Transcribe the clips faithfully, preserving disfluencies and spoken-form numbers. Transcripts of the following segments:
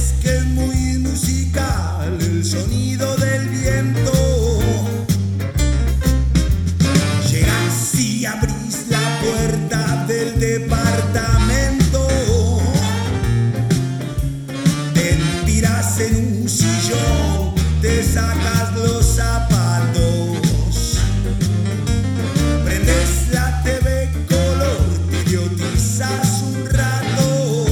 sabes que es muy musical el sonido del viento. Llegas y abrís la puerta del departamento. Te tiras en un sillón, te sacas los zapatos. Prendes la T V color, te idiotizas un rato.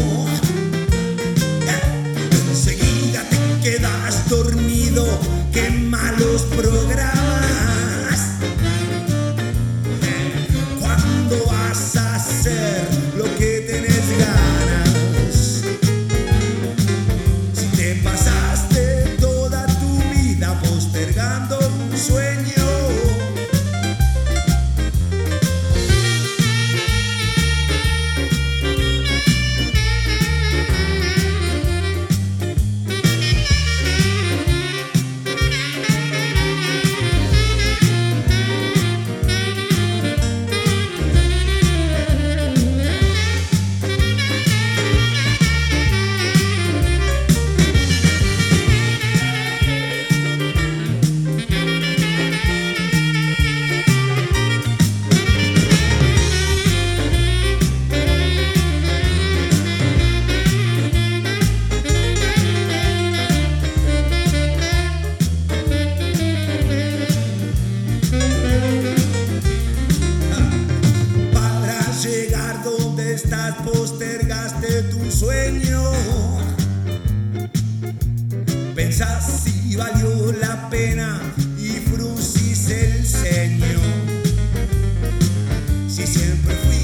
Enseguida te quedas dormido, qué malos programas. ¿Cuándo vas a hacer lo que tenés ganas? Si te pasaste toda tu vida postergando un sueño. Llegar donde estás, postergaste tu sueño. Pensás si valió la pena y fruncís el ceño. Si siempre fui